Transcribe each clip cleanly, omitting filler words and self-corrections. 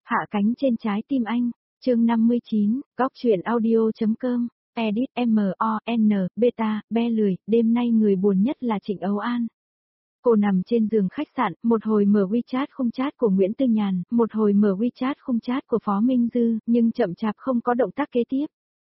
Hạ cánh trên trái tim anh, chương 59, góc truyện audio.com, edit MON, beta, be lười, đêm nay người buồn nhất là Trịnh Âu An. Cô nằm trên giường khách sạn, một hồi mở WeChat không chat của Nguyễn Tư Nhàn, một hồi mở WeChat không chat của Phó Minh Dư, nhưng chậm chạp không có động tác kế tiếp.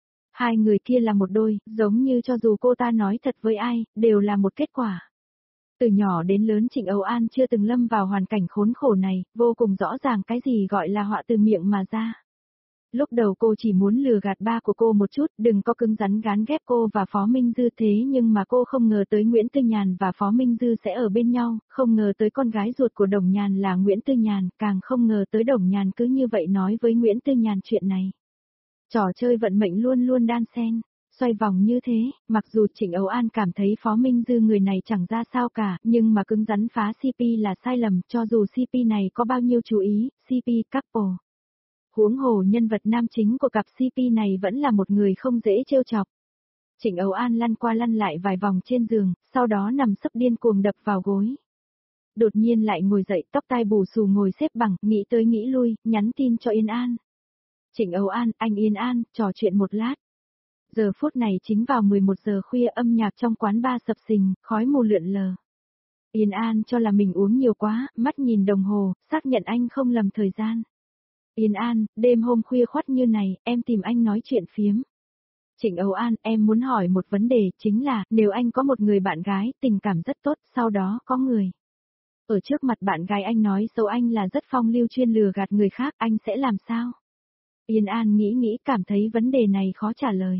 Hai người kia là một đôi, giống như cho dù cô ta nói thật với ai, đều là một kết quả. Từ nhỏ đến lớn Trịnh Âu An chưa từng lâm vào hoàn cảnh khốn khổ này, vô cùng rõ ràng cái gì gọi là họa từ miệng mà ra. Lúc đầu cô chỉ muốn lừa gạt ba của cô một chút, đừng có cứng rắn gán ghép cô và Phó Minh Dư, thế nhưng mà cô không ngờ tới Nguyễn Tư Nhàn và Phó Minh Dư sẽ ở bên nhau, không ngờ tới con gái ruột của Đồng Nhàn là Nguyễn Tư Nhàn, càng không ngờ tới Đồng Nhàn cứ như vậy nói với Nguyễn Tư Nhàn chuyện này. Trò chơi vận mệnh luôn luôn đan xen, xoay vòng như thế, mặc dù Trịnh Âu An cảm thấy Phó Minh Dư người này chẳng ra sao cả, nhưng mà cứng rắn phá CP là sai lầm, cho dù CP này có bao nhiêu chú ý, CP couple. Huống hồ nhân vật nam chính của cặp CP này vẫn là một người không dễ trêu chọc. Trịnh Âu An lăn qua lăn lại vài vòng trên giường, sau đó nằm sấp điên cuồng đập vào gối. Đột nhiên lại ngồi dậy, tóc tai bù xù ngồi xếp bằng, nghĩ tới nghĩ lui, nhắn tin cho Yên An. Trịnh Âu An, anh Yên An, trò chuyện một lát. Giờ phút này chính vào 11 giờ khuya, âm nhạc trong quán bar sập sình, khói mù lượn lờ. Yên An cho là mình uống nhiều quá, mắt nhìn đồng hồ, xác nhận anh không lầm thời gian. Yên An, đêm hôm khuya khoắt như này, em tìm anh nói chuyện phiếm. Trịnh Âu An, em muốn hỏi một vấn đề, chính là, nếu anh có một người bạn gái, tình cảm rất tốt, sau đó có người ở trước mặt bạn gái anh nói xấu anh là rất phong lưu chuyên lừa gạt người khác, anh sẽ làm sao? Yên An nghĩ cảm thấy vấn đề này khó trả lời.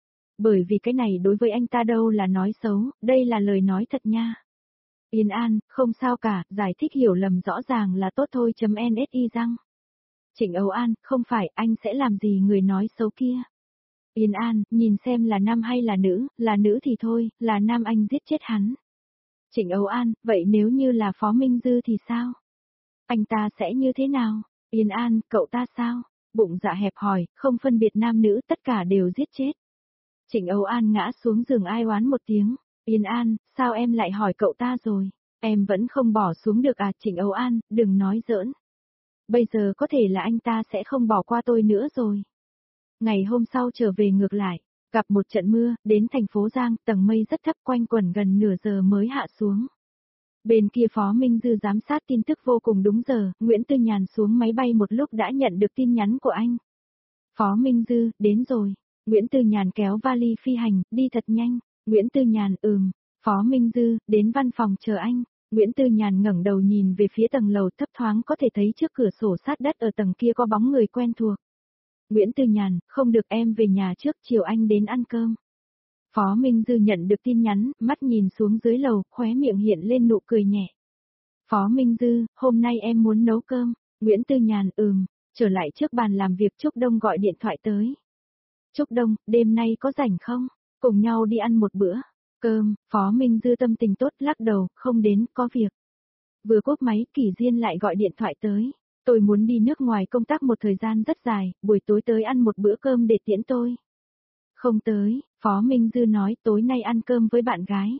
Bởi vì cái này đối với anh ta đâu là nói xấu, đây là lời nói thật nha. Yên An, không sao cả, giải thích hiểu lầm rõ ràng là tốt thôi. NSI răng. Trịnh Âu An, không phải, anh sẽ làm gì người nói xấu kia? Yên An, nhìn xem là nam hay là nữ thì thôi, là nam anh giết chết hắn. Trịnh Âu An, vậy nếu như là Phó Minh Dư thì sao? Anh ta sẽ như thế nào? Yên An, cậu ta sao? Bụng dạ hẹp hòi, không phân biệt nam nữ, tất cả đều giết chết. Trịnh Âu An ngã xuống giường ai oán một tiếng. Yên An, sao em lại hỏi cậu ta rồi? Em vẫn không bỏ xuống được à? Trịnh Âu An, đừng nói giỡn. Bây giờ có thể là anh ta sẽ không bỏ qua tôi nữa rồi. Ngày hôm sau trở về ngược lại, gặp một trận mưa, đến thành phố Giang, tầng mây rất thấp, quanh quẩn gần nửa giờ mới hạ xuống. Bên kia Phó Minh Dư giám sát tin tức vô cùng đúng giờ, Nguyễn Tư Nhàn xuống máy bay một lúc đã nhận được tin nhắn của anh. Phó Minh Dư, đến rồi. Nguyễn Tư Nhàn kéo vali phi hành, đi thật nhanh. Nguyễn Tư Nhàn, Phó Minh Dư, đến văn phòng chờ anh. Nguyễn Tư Nhàn ngẩng đầu nhìn về phía tầng lầu, thấp thoáng có thể thấy trước cửa sổ sát đất ở tầng kia có bóng người quen thuộc. Nguyễn Tư Nhàn, không được, em về nhà trước, chiều anh đến ăn cơm. Phó Minh Dư nhận được tin nhắn, mắt nhìn xuống dưới lầu, khóe miệng hiện lên nụ cười nhẹ. Phó Minh Dư, hôm nay em muốn nấu cơm. Nguyễn Tư Nhàn, trở lại trước bàn làm việc. Trúc Đông gọi điện thoại tới. Trúc Đông, đêm nay có rảnh không? Cùng nhau đi ăn một bữa cơm. Phó Minh Dư tâm tình tốt, lắc đầu, không đến, có việc. Vừa cúp máy, Kỷ Diên lại gọi điện thoại tới. Tôi muốn đi nước ngoài công tác một thời gian rất dài, buổi tối tới ăn một bữa cơm để tiễn tôi. Không tới, Phó Minh Dư nói, tối nay ăn cơm với bạn gái.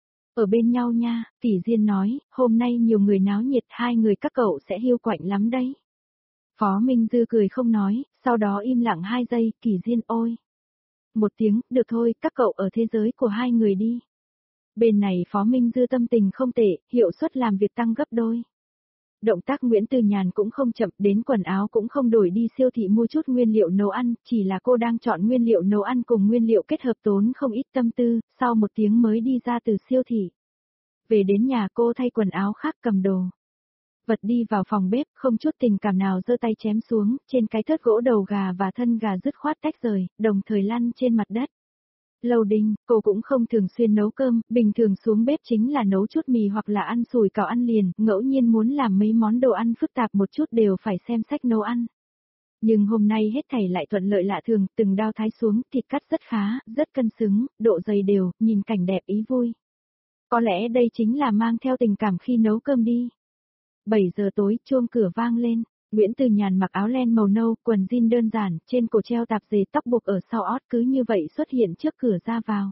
Ở bên nhau nha, Kỷ Diên nói, hôm nay nhiều người náo nhiệt, hai người các cậu sẽ hiu quạnh lắm đấy. Phó Minh Dư cười không nói, sau đó im lặng 2 giây, Kỷ Diên ôi. Một tiếng, được thôi, các cậu ở thế giới của hai người đi. Bên này Phó Minh Dư tâm tình không tệ, hiệu suất làm việc tăng gấp đôi. Động tác Nguyễn Tư Nhàn cũng không chậm, đến quần áo cũng không đổi, đi siêu thị mua chút nguyên liệu nấu ăn, chỉ là cô đang chọn nguyên liệu nấu ăn cùng nguyên liệu kết hợp tốn không ít tâm tư, sau 1 tiếng mới đi ra từ siêu thị. Về đến nhà cô thay quần áo khác, cầm đồ vật đi vào phòng bếp, không chút tình cảm nào giơ tay chém xuống, trên cái thớt gỗ đầu gà và thân gà dứt khoát tách rời, đồng thời lăn trên mặt đất. Lâu Đinh, cô cũng không thường xuyên nấu cơm, bình thường xuống bếp chính là nấu chút mì hoặc là ăn sủi cảo ăn liền, ngẫu nhiên muốn làm mấy món đồ ăn phức tạp một chút đều phải xem sách nấu ăn. Nhưng hôm nay hết thảy lại thuận lợi lạ thường, từng đao thái xuống, thịt cắt rất khá, rất cân xứng, độ dày đều, nhìn cảnh đẹp ý vui. Có lẽ đây chính là mang theo tình cảm khi nấu cơm đi. 7 giờ tối, chuông cửa vang lên. Nguyễn Tư Nhàn mặc áo len màu nâu, quần jean đơn giản, trên cổ treo tạp dề, tóc buộc ở sau ót, cứ như vậy xuất hiện trước cửa ra vào.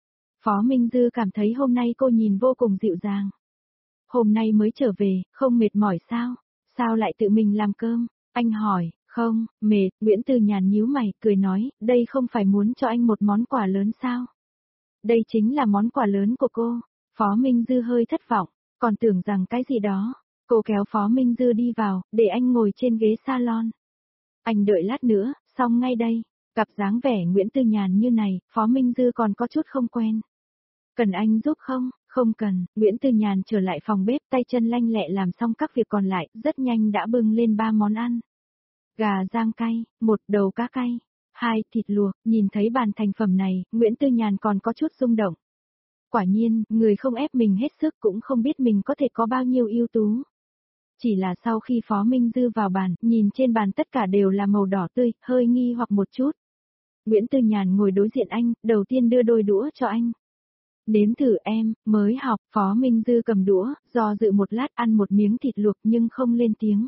Phó Minh Dư cảm thấy hôm nay cô nhìn vô cùng dịu dàng. Hôm nay mới trở về, không mệt mỏi sao? Sao lại tự mình làm cơm? Anh hỏi, không, mệt, Nguyễn Tư Nhàn nhíu mày, cười nói, đây không phải muốn cho anh một món quà lớn sao? Đây chính là món quà lớn của cô. Phó Minh Dư hơi thất vọng, còn tưởng rằng cái gì đó. Cô kéo Phó Minh Dư đi vào, để anh ngồi trên ghế salon. Anh đợi lát nữa, xong ngay đây. Gặp dáng vẻ Nguyễn Tư Nhàn như này, Phó Minh Dư còn có chút không quen. Cần anh giúp không? Không cần, Nguyễn Tư Nhàn trở lại phòng bếp tay chân lanh lẹ làm xong các việc còn lại, rất nhanh đã bưng lên 3 món ăn. Gà rang cay, 1 đầu cá cay, 2 thịt luộc, nhìn thấy bàn thành phẩm này, Nguyễn Tư Nhàn còn có chút rung động. Quả nhiên, người không ép mình hết sức cũng không biết mình có thể có bao nhiêu ưu tú. Chỉ là sau khi Phó Minh Dư vào bàn, nhìn trên bàn tất cả đều là màu đỏ tươi, hơi nghi hoặc một chút. Nguyễn Tư Nhàn ngồi đối diện anh, đầu tiên đưa đôi đũa cho anh. Nếm thử em, mới học, Phó Minh Dư cầm đũa, do dự một lát ăn một miếng thịt luộc nhưng không lên tiếng.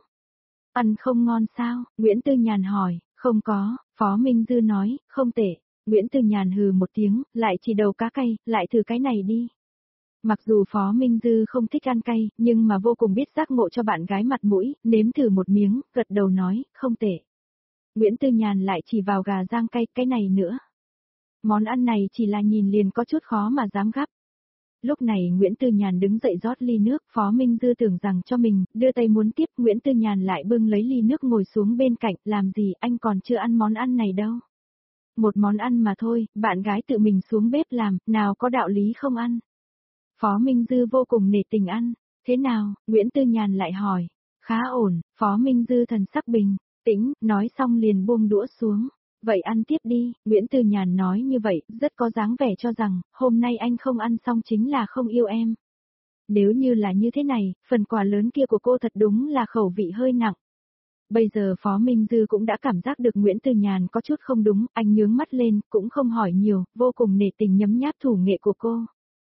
Ăn không ngon sao? Nguyễn Tư Nhàn hỏi, không có, Phó Minh Dư nói, không tệ. Nguyễn Tư Nhàn hừ một tiếng, lại chỉ đầu cá cay, lại thử cái này đi. Mặc dù Phó Minh Dư không thích ăn cay, nhưng mà vô cùng biết giác ngộ cho bạn gái mặt mũi, nếm thử một miếng, gật đầu nói, không tệ. Nguyễn Tư Nhàn lại chỉ vào gà rang cay, cái này nữa. Món ăn này chỉ là nhìn liền có chút khó mà dám gắp. Lúc này Nguyễn Tư Nhàn đứng dậy rót ly nước, Phó Minh Dư tưởng rằng cho mình, đưa tay muốn tiếp, Nguyễn Tư Nhàn lại bưng lấy ly nước ngồi xuống bên cạnh, làm gì anh còn chưa ăn món ăn này đâu. Một món ăn mà thôi, bạn gái tự mình xuống bếp làm, nào có đạo lý không ăn. Phó Minh Dư vô cùng nể tình ăn, thế nào, Nguyễn Tư Nhàn lại hỏi, khá ổn, Phó Minh Dư thần sắc bình tĩnh, nói xong liền buông đũa xuống. Vậy ăn tiếp đi, Nguyễn Tư Nhàn nói như vậy, rất có dáng vẻ cho rằng, hôm nay anh không ăn xong chính là không yêu em. Nếu như là như thế này, phần quà lớn kia của cô thật đúng là khẩu vị hơi nặng. Bây giờ Phó Minh Dư cũng đã cảm giác được Nguyễn Tư Nhàn có chút không đúng, anh nhướng mắt lên, cũng không hỏi nhiều, vô cùng nể tình nhấm nháp thủ nghệ của cô.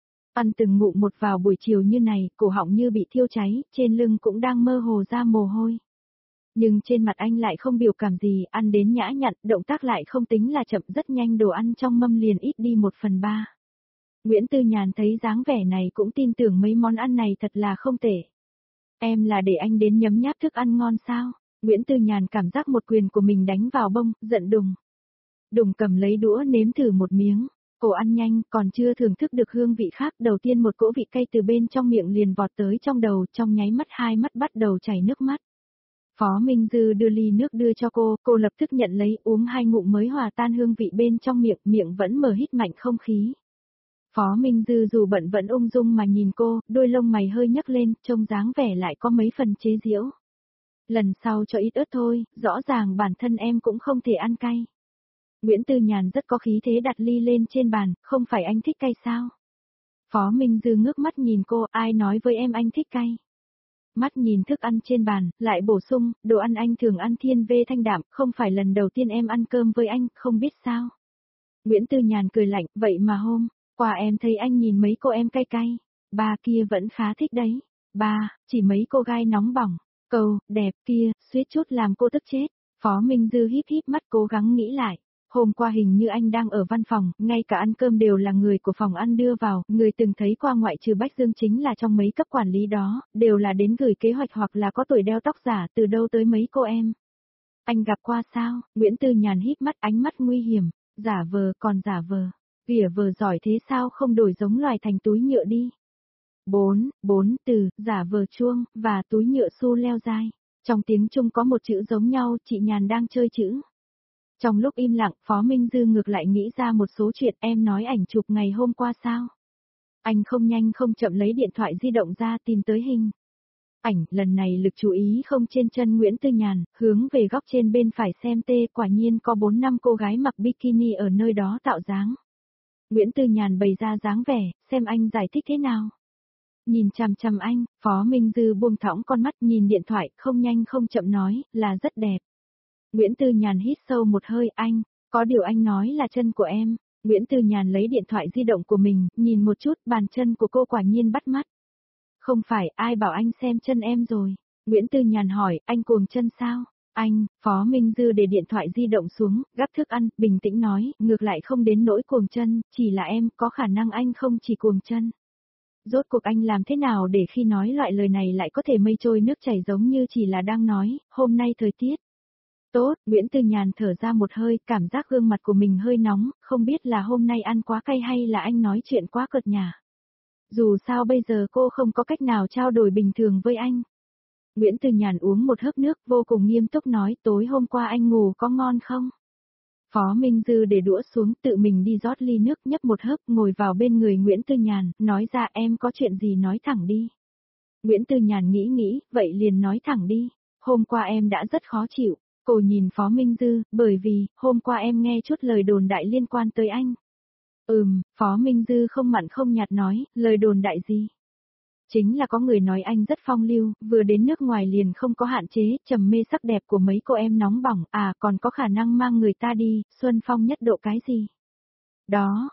Ăn từng ngụm một vào buổi chiều như này, cổ họng như bị thiêu cháy, trên lưng cũng đang mơ hồ ra mồ hôi. Nhưng trên mặt anh lại không biểu cảm gì, ăn đến nhã nhặn, động tác lại không tính là chậm, rất nhanh đồ ăn trong mâm liền ít đi 1/3. Nguyễn Tư Nhàn thấy dáng vẻ này cũng tin tưởng mấy món ăn này thật là không tệ. Em là để anh đến nhấm nháp thức ăn ngon sao? Nguyễn Tư Nhàn cảm giác một quyền của mình đánh vào bông, giận đùng. Đùng cầm lấy đũa nếm thử một miếng. Cô ăn nhanh, còn chưa thưởng thức được hương vị khác, đầu tiên một cỗ vị cay từ bên trong miệng liền vọt tới trong đầu, trong nháy mắt hai mắt bắt đầu chảy nước mắt. Phó Minh Dư đưa ly nước đưa cho cô lập tức nhận lấy uống 2 ngụm mới hòa tan hương vị bên trong miệng, miệng vẫn mở hít mạnh không khí. Phó Minh Dư dù bận vẫn ung dung mà nhìn cô, đôi lông mày hơi nhấc lên, trông dáng vẻ lại có mấy phần chế giễu. Lần sau cho ít ớt thôi, rõ ràng bản thân em cũng không thể ăn cay. Nguyễn Tư Nhàn rất có khí thế đặt ly lên trên bàn, không phải anh thích cay sao? Phó Minh Dư ngước mắt nhìn cô, ai nói với em anh thích cay? Mắt nhìn thức ăn trên bàn, lại bổ sung, đồ ăn anh thường ăn thiên về thanh đạm, không phải lần đầu tiên em ăn cơm với anh, không biết sao. Nguyễn Tư Nhàn cười lạnh, vậy mà hôm qua em thấy anh nhìn mấy cô em cay cay, ba kia vẫn khá thích đấy. Ba, chỉ mấy cô gái nóng bỏng, câu, đẹp kia, suýt chút làm cô tức chết. Phó Minh Dư híp híp mắt cố gắng nghĩ lại. Hôm qua hình như anh đang ở văn phòng, ngay cả ăn cơm đều là người của phòng ăn đưa vào, người từng thấy qua ngoại trừ Bách Dương chính là trong mấy cấp quản lý đó, đều là đến gửi kế hoạch hoặc là có tuổi đeo tóc giả, từ đâu tới mấy cô em. Anh gặp qua sao? Nguyễn Tư Nhàn híp mắt, ánh mắt nguy hiểm, giả vờ còn giả vờ, ghỉa vờ giỏi thế sao không đổi giống loài thành túi nhựa đi. 4 từ, giả vờ chuông, và túi nhựa su leo dai. Trong tiếng Trung có một chữ giống nhau, chị Nhàn đang chơi chữ. Trong lúc im lặng, Phó Minh Dư ngược lại nghĩ ra một số chuyện, em nói ảnh chụp ngày hôm qua sao? Anh không nhanh không chậm lấy điện thoại di động ra tìm tới hình. Ảnh, lần này lực chú ý không trên chân Nguyễn Tư Nhàn, hướng về góc trên bên phải xem tê, quả nhiên có 4-5 cô gái mặc bikini ở nơi đó tạo dáng. Nguyễn Tư Nhàn bày ra dáng vẻ, xem anh giải thích thế nào. Nhìn chằm chằm anh, Phó Minh Dư buông thõng con mắt nhìn điện thoại, không nhanh không chậm nói, là rất đẹp. Nguyễn Tư Nhàn hít sâu một hơi, anh, có điều anh nói là chân của em. Nguyễn Tư Nhàn lấy điện thoại di động của mình, nhìn một chút, bàn chân của cô quả nhiên bắt mắt. Không phải, ai bảo anh xem chân em rồi. Nguyễn Tư Nhàn hỏi, anh cuồng chân sao? Anh, Phó Minh Dư để điện thoại di động xuống, gắp thức ăn, bình tĩnh nói, ngược lại không đến nỗi cuồng chân, chỉ là em, có khả năng anh không chỉ cuồng chân. Rốt cuộc anh làm thế nào để khi nói loại lời này lại có thể mây trôi nước chảy giống như chỉ là đang nói, hôm nay thời tiết. Tốt, Nguyễn Tư Nhàn thở ra một hơi, cảm giác gương mặt của mình hơi nóng, không biết là hôm nay ăn quá cay hay là anh nói chuyện quá cợt nhả. Dù sao bây giờ cô không có cách nào trao đổi bình thường với anh. Nguyễn Tư Nhàn uống một hớp nước vô cùng nghiêm túc nói tối hôm qua anh ngủ có ngon không? Phó Minh Dư để đũa xuống tự mình đi rót ly nước nhấp một hớp ngồi vào bên người Nguyễn Tư Nhàn, nói ra em có chuyện gì nói thẳng đi. Nguyễn Tư Nhàn nghĩ, vậy liền nói thẳng đi. Hôm qua em đã rất khó chịu. Cô nhìn Phó Minh Dư, bởi vì, hôm qua em nghe chút lời đồn đại liên quan tới anh. Phó Minh Dư không mặn không nhạt nói, lời đồn đại gì? Chính là có người nói anh rất phong lưu, vừa đến nước ngoài liền không có hạn chế, trầm mê sắc đẹp của mấy cô em nóng bỏng, còn có khả năng mang người ta đi, xuân phong nhất độ cái gì? Đó,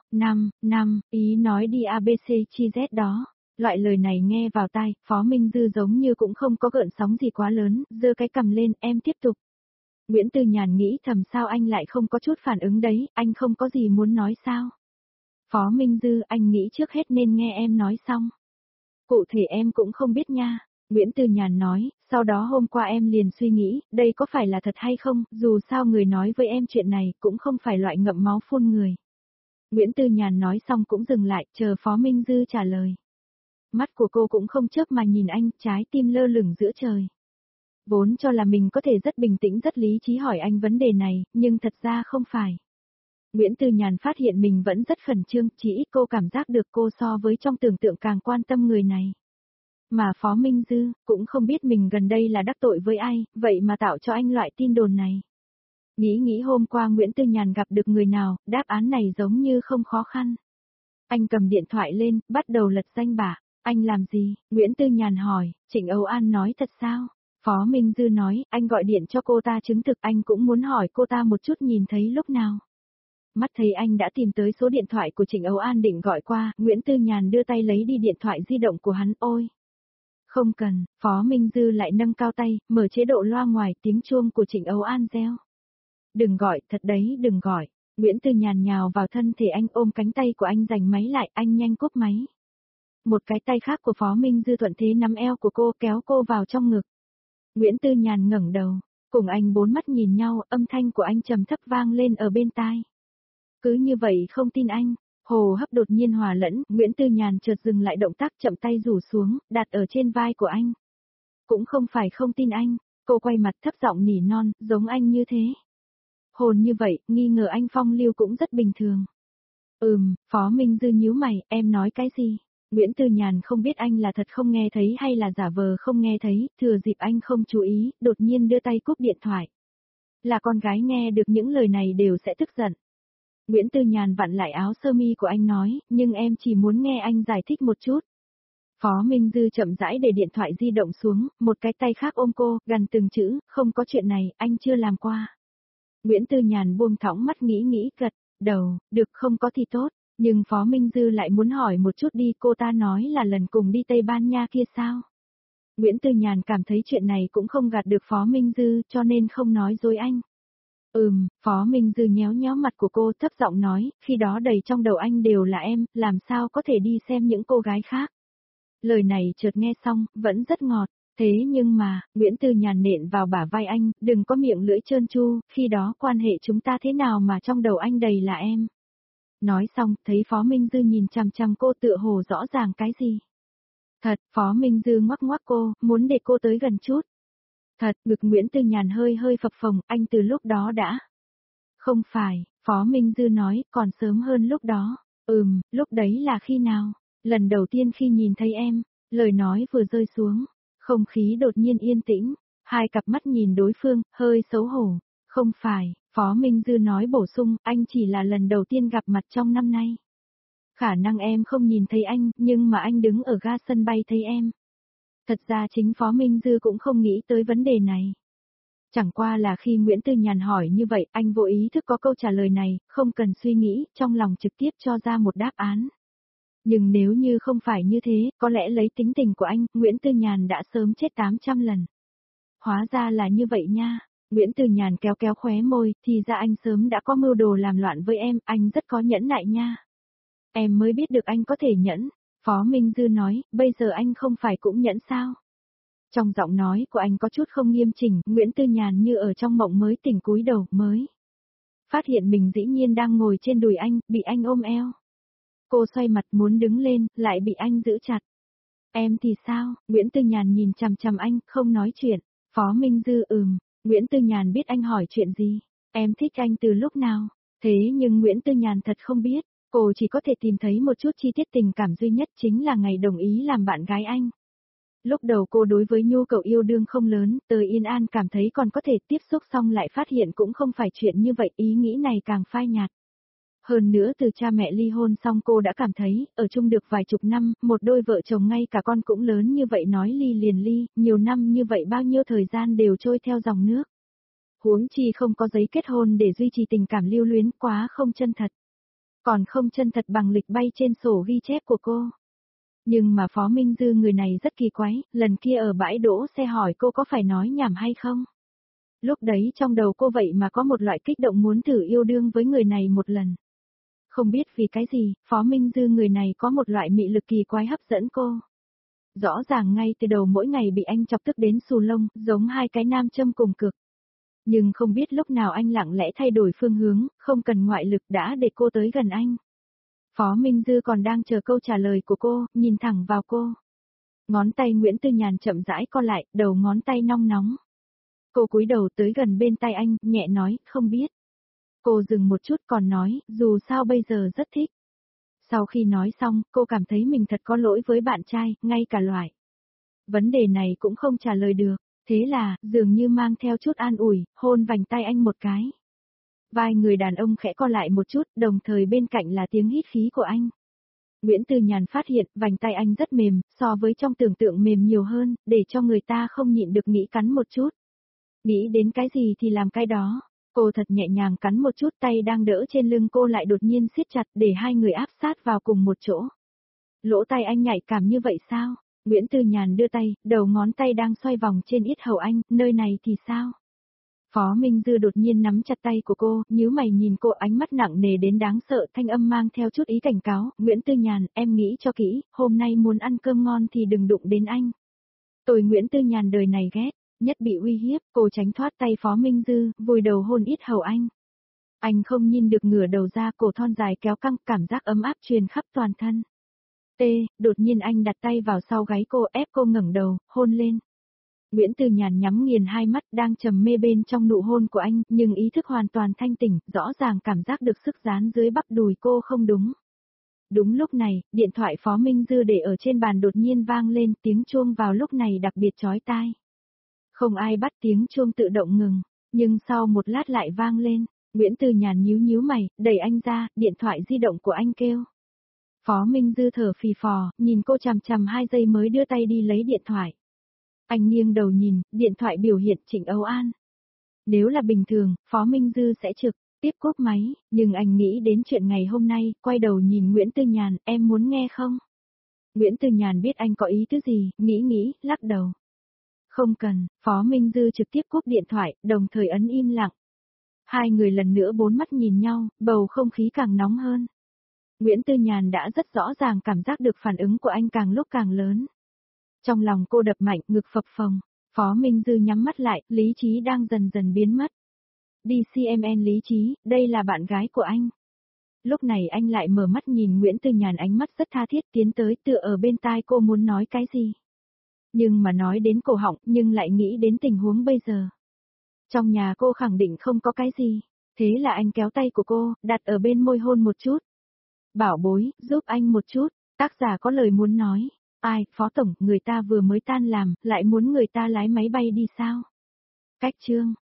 ý nói đi ABC chi Z đó. Loại lời này nghe vào tai, Phó Minh Dư giống như cũng không có gợn sóng gì quá lớn, giơ cái cầm lên, em tiếp tục. Nguyễn Tư Nhàn nghĩ thầm sao anh lại không có chút phản ứng đấy, anh không có gì muốn nói sao? Phó Minh Dư, anh nghĩ trước hết nên nghe em nói xong. Cụ thể em cũng không biết nha. Nguyễn Tư Nhàn nói, sau đó hôm qua em liền suy nghĩ, đây có phải là thật hay không, dù sao người nói với em chuyện này cũng không phải loại ngậm máu phun người. Nguyễn Tư Nhàn nói xong cũng dừng lại, chờ Phó Minh Dư trả lời. Mắt của cô cũng không chớp mà nhìn anh, trái tim lơ lửng giữa trời. Vốn cho là mình có thể rất bình tĩnh rất lý trí hỏi anh vấn đề này, nhưng thật ra không phải. Nguyễn Tư Nhàn phát hiện mình vẫn rất khẩn trương, chỉ ít cô cảm giác được cô so với trong tưởng tượng càng quan tâm người này. Mà Phó Minh Dư, cũng không biết mình gần đây là đắc tội với ai, vậy mà tạo cho anh loại tin đồn này. Nghĩ hôm qua Nguyễn Tư Nhàn gặp được người nào, đáp án này giống như không khó khăn. Anh cầm điện thoại lên, bắt đầu lật danh bạ. Anh làm gì? Nguyễn Tư Nhàn hỏi, Trịnh Âu An nói thật sao? Phó Minh Dư nói, anh gọi điện cho cô ta chứng thực anh cũng muốn hỏi cô ta một chút nhìn thấy lúc nào. Mắt thấy anh đã tìm tới số điện thoại của Trịnh Âu An định gọi qua, Nguyễn Tư Nhàn đưa tay lấy đi điện thoại di động của hắn, ôi. Không cần, Phó Minh Dư lại nâng cao tay, mở chế độ loa ngoài tiếng chuông của Trịnh Âu An reo. Đừng gọi, thật đấy, đừng gọi. Nguyễn Tư Nhàn nhào vào thân thể anh ôm cánh tay của anh giành máy lại, anh nhanh cúp máy. Một cái tay khác của Phó Minh Dư thuận thế nắm eo của cô kéo cô vào trong ngực. Nguyễn Tư Nhàn ngẩng đầu, cùng anh bốn mắt nhìn nhau, âm thanh của anh trầm thấp vang lên ở bên tai. Cứ như vậy không tin anh, hồ hấp đột nhiên hòa lẫn, Nguyễn Tư Nhàn chợt dừng lại động tác chậm tay rủ xuống, đặt ở trên vai của anh. Cũng không phải không tin anh, cô quay mặt thấp giọng nỉ non, giống anh như thế. Hồn như vậy, nghi ngờ anh phong lưu cũng rất bình thường. Phó Minh Dư nhíu mày, em nói cái gì? Nguyễn Tư Nhàn không biết anh là thật không nghe thấy hay là giả vờ không nghe thấy, thừa dịp anh không chú ý, đột nhiên đưa tay cúp điện thoại. Là con gái nghe được những lời này đều sẽ tức giận. Nguyễn Tư Nhàn vặn lại áo sơ mi của anh nói, nhưng em chỉ muốn nghe anh giải thích một chút. Phó Minh Dư chậm rãi để điện thoại di động xuống, một cái tay khác ôm cô, gần từng chữ, không có chuyện này, anh chưa làm qua. Nguyễn Tư Nhàn buông thõng mắt nghĩ gật đầu, được không có thì tốt, nhưng Phó Minh Dư lại muốn hỏi một chút đi, cô ta nói là lần cùng đi Tây Ban Nha kia sao? Nguyễn Tư Nhàn cảm thấy chuyện này cũng không gạt được Phó Minh Dư cho nên không nói dối anh. Phó Minh Dư nhéo nhéo mặt của cô thấp giọng nói, khi đó đầy trong đầu anh đều là em, làm sao có thể đi xem những cô gái khác. Lời này chợt nghe xong, vẫn rất ngọt, thế nhưng mà, Nguyễn Tư Nhàn nện vào bả vai anh, đừng có miệng lưỡi trơn tru, khi đó quan hệ chúng ta thế nào mà trong đầu anh đầy là em. Nói xong, thấy Phó Minh Dư nhìn chằm chằm cô tựa hồ rõ ràng cái gì. Thật, Phó Minh Dư ngoắc ngoắc cô, muốn để cô tới gần chút. Thật, ngực Nguyễn Tư Nhàn hơi phập phồng, anh từ lúc đó đã. Không phải, Phó Minh Dư nói, còn sớm hơn lúc đó. Lúc đấy là khi nào? Lần đầu tiên khi nhìn thấy em, lời nói vừa rơi xuống, không khí đột nhiên yên tĩnh, hai cặp mắt nhìn đối phương, hơi xấu hổ. Không phải, Phó Minh Dư nói bổ sung, anh chỉ là lần đầu tiên gặp mặt trong năm nay. Khả năng em không nhìn thấy anh, nhưng mà anh đứng ở ga sân bay thấy em. Thật ra chính Phó Minh Dư cũng không nghĩ tới vấn đề này. Chẳng qua là khi Nguyễn Tư Nhàn hỏi như vậy, anh vô ý thức có câu trả lời này, không cần suy nghĩ, trong lòng trực tiếp cho ra một đáp án. Nhưng nếu như không phải như thế, có lẽ lấy tính tình của anh, Nguyễn Tư Nhàn đã sớm chết 800 lần. Hóa ra là như vậy nha. Nguyễn Tư Nhàn kéo khóe môi, thì ra anh sớm đã có mưu đồ làm loạn với em, anh rất có nhẫn nại nha. Em mới biết được anh có thể nhẫn. Phó Minh Dư nói, bây giờ anh không phải cũng nhẫn sao? Trong giọng nói của anh có chút không nghiêm chỉnh, Nguyễn Tư Nhàn như ở trong mộng mới tỉnh cúi đầu mới. Phát hiện mình dĩ nhiên đang ngồi trên đùi anh, bị anh ôm eo. Cô xoay mặt muốn đứng lên, lại bị anh giữ chặt. Em thì sao? Nguyễn Tư Nhàn nhìn chằm chằm anh, không nói chuyện. Phó Minh Dư Nguyễn Tư Nhàn biết anh hỏi chuyện gì. Em thích anh từ lúc nào? Thế nhưng Nguyễn Tư Nhàn thật không biết. Cô chỉ có thể tìm thấy một chút chi tiết tình cảm duy nhất chính là ngày đồng ý làm bạn gái anh. Lúc đầu cô đối với nhu cầu yêu đương không lớn, tới Yên An cảm thấy còn có thể tiếp xúc xong lại phát hiện cũng không phải chuyện như vậy, ý nghĩ này càng phai nhạt. Hơn nữa từ cha mẹ ly hôn xong cô đã cảm thấy, ở chung được vài chục năm, một đôi vợ chồng ngay cả con cũng lớn như vậy nói ly liền ly, nhiều năm như vậy bao nhiêu thời gian đều trôi theo dòng nước. Huống chi không có giấy kết hôn để duy trì tình cảm lưu luyến quá không chân thật. Còn không chân thật bằng lịch bay trên sổ ghi chép của cô. Nhưng mà Phó Minh Dư người này rất kỳ quái, lần kia ở bãi đỗ xe hỏi cô có phải nói nhảm hay không. Lúc đấy trong đầu cô vậy mà có một loại kích động muốn thử yêu đương với người này một lần. Không biết vì cái gì, Phó Minh Dư người này có một loại mị lực kỳ quái hấp dẫn cô. Rõ ràng ngay từ đầu mỗi ngày bị anh chọc tức đến xù lông, giống hai cái nam châm cùng cực. Nhưng không biết lúc nào anh lặng lẽ thay đổi phương hướng, không cần ngoại lực đã để cô tới gần anh. Phó Minh Dư còn đang chờ câu trả lời của cô, nhìn thẳng vào cô. Ngón tay Nguyễn Tư Nhàn chậm rãi co lại, đầu ngón tay nong nóng. Cô cúi đầu tới gần bên tay anh, nhẹ nói, không biết. Cô dừng một chút còn nói, dù sao bây giờ rất thích. Sau khi nói xong, cô cảm thấy mình thật có lỗi với bạn trai, ngay cả loại. Vấn đề này cũng không trả lời được, thế là, dường như mang theo chút an ủi, hôn vành tay anh một cái. Vai người đàn ông khẽ co lại một chút, đồng thời bên cạnh là tiếng hít khí của anh. Nguyễn Tư Nhàn phát hiện, vành tay anh rất mềm, so với trong tưởng tượng mềm nhiều hơn, để cho người ta không nhịn được nghĩ cắn một chút. Nghĩ đến cái gì thì làm cái đó. Cô thật nhẹ nhàng cắn một chút, tay đang đỡ trên lưng cô lại đột nhiên siết chặt để hai người áp sát vào cùng một chỗ. Lỗ tay anh nhạy cảm như vậy sao? Nguyễn Tư Nhàn đưa tay, đầu ngón tay đang xoay vòng trên yết hầu anh, nơi này thì sao? Phó Minh Dư đột nhiên nắm chặt tay của cô, nhíu mày nhìn cô, ánh mắt nặng nề đến đáng sợ, thanh âm mang theo chút ý cảnh cáo, Nguyễn Tư Nhàn, em nghĩ cho kỹ, hôm nay muốn ăn cơm ngon thì đừng đụng đến anh. Tôi Nguyễn Tư Nhàn đời này ghét, nhất bị uy hiếp, cô tránh thoát tay Phó Minh Dư, vùi đầu hôn yết hầu anh. Anh không nhìn được ngửa đầu ra, cổ thon dài kéo căng, cảm giác ấm áp truyền khắp toàn thân. Đột nhiên anh đặt tay vào sau gáy cô, ép cô ngẩng đầu, hôn lên. Nguyễn Tư Nhàn nhắm nghiền hai mắt đang trầm mê bên trong nụ hôn của anh, nhưng ý thức hoàn toàn thanh tỉnh, rõ ràng cảm giác được sức dán dưới bắp đùi cô không đúng. Đúng lúc này, điện thoại Phó Minh Dư để ở trên bàn đột nhiên vang lên, tiếng chuông vào lúc này đặc biệt chói tai. Không ai bắt tiếng chuông tự động ngừng, nhưng sau một lát lại vang lên, Nguyễn Tư Nhàn nhíu nhíu mày, đẩy anh ra, điện thoại di động của anh kêu. Phó Minh Dư thở phì phò, nhìn cô chằm chằm 2 giây mới đưa tay đi lấy điện thoại. Anh nghiêng đầu nhìn, điện thoại biểu hiện Trịnh Âu An. Nếu là bình thường, Phó Minh Dư sẽ trực tiếp cúp máy, nhưng anh nghĩ đến chuyện ngày hôm nay, quay đầu nhìn Nguyễn Tư Nhàn, em muốn nghe không? Nguyễn Tư Nhàn biết anh có ý tứ gì, nghĩ, lắc đầu. Không cần, Phó Minh Dư trực tiếp cúp điện thoại, đồng thời ấn im lặng. Hai người lần nữa bốn mắt nhìn nhau, bầu không khí càng nóng hơn. Nguyễn Tư Nhàn đã rất rõ ràng cảm giác được phản ứng của anh càng lúc càng lớn. Trong lòng cô đập mạnh, ngực phập phồng. Phó Minh Dư nhắm mắt lại, lý trí đang dần dần biến mất. Đi CMN lý trí, đây là bạn gái của anh. Lúc này anh lại mở mắt nhìn Nguyễn Tư Nhàn, ánh mắt rất tha thiết tiến tới, tựa ở bên tai cô muốn nói cái gì. Nhưng mà nói đến cổ họng, nhưng lại nghĩ đến tình huống bây giờ. Trong nhà cô khẳng định không có cái gì. Thế là anh kéo tay của cô, đặt ở bên môi hôn một chút. Bảo bối, giúp anh một chút, tác giả có lời muốn nói. Ai, Phó Tổng, người ta vừa mới tan làm, lại muốn người ta lái máy bay đi sao? Cách chương.